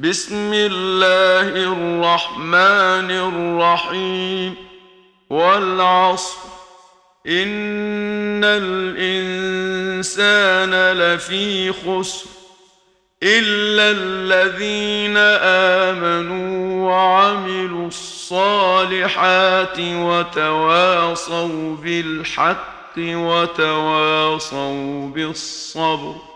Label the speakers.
Speaker 1: بسم الله الرحمن الرحيم. والعصر إن الإنسان لفي خسر إلا الذين آمنوا وعملوا الصالحات وتواصوا بالحق وتواصوا بالصبر.